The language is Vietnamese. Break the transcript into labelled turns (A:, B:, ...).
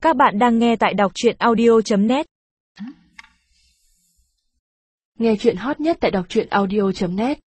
A: Các bạn đang nghe tại đọc truyện audio.net.
B: Nghe truyện hot nhất tại đọc truyện audio.net.